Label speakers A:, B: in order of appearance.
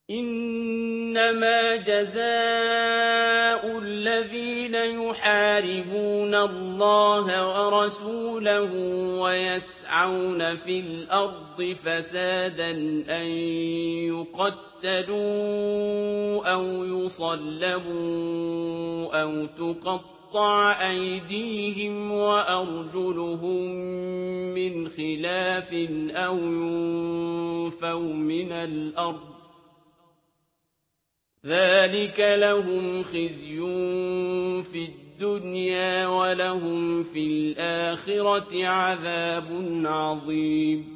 A: إِنَّمَا جَزَاءُ الَّذِينَ يُحَارِبُونَ اللَّهَ وَرَسُولَهُ وَيَسْعَوْنَ فِي الْأَرْضِ فَسَادًا أَن يُقَتَّلُوا أَوْ يُصَلَّبُوا أَوْ تُقَطَّعَ أَيْدِيهِمْ وَأَرْجُلُهُم مِّنْ خِلَافٍ أَوْ يُنفَوْا مِنَ الْأَرْضِ ۚ ذَٰلِكَ لَهُمْ خِزْيٌ فِي الدُّنْيَا ۖ وَلَهُمْ فِي الْآخِرَةِ عَذَابٌ عَظِيمٌ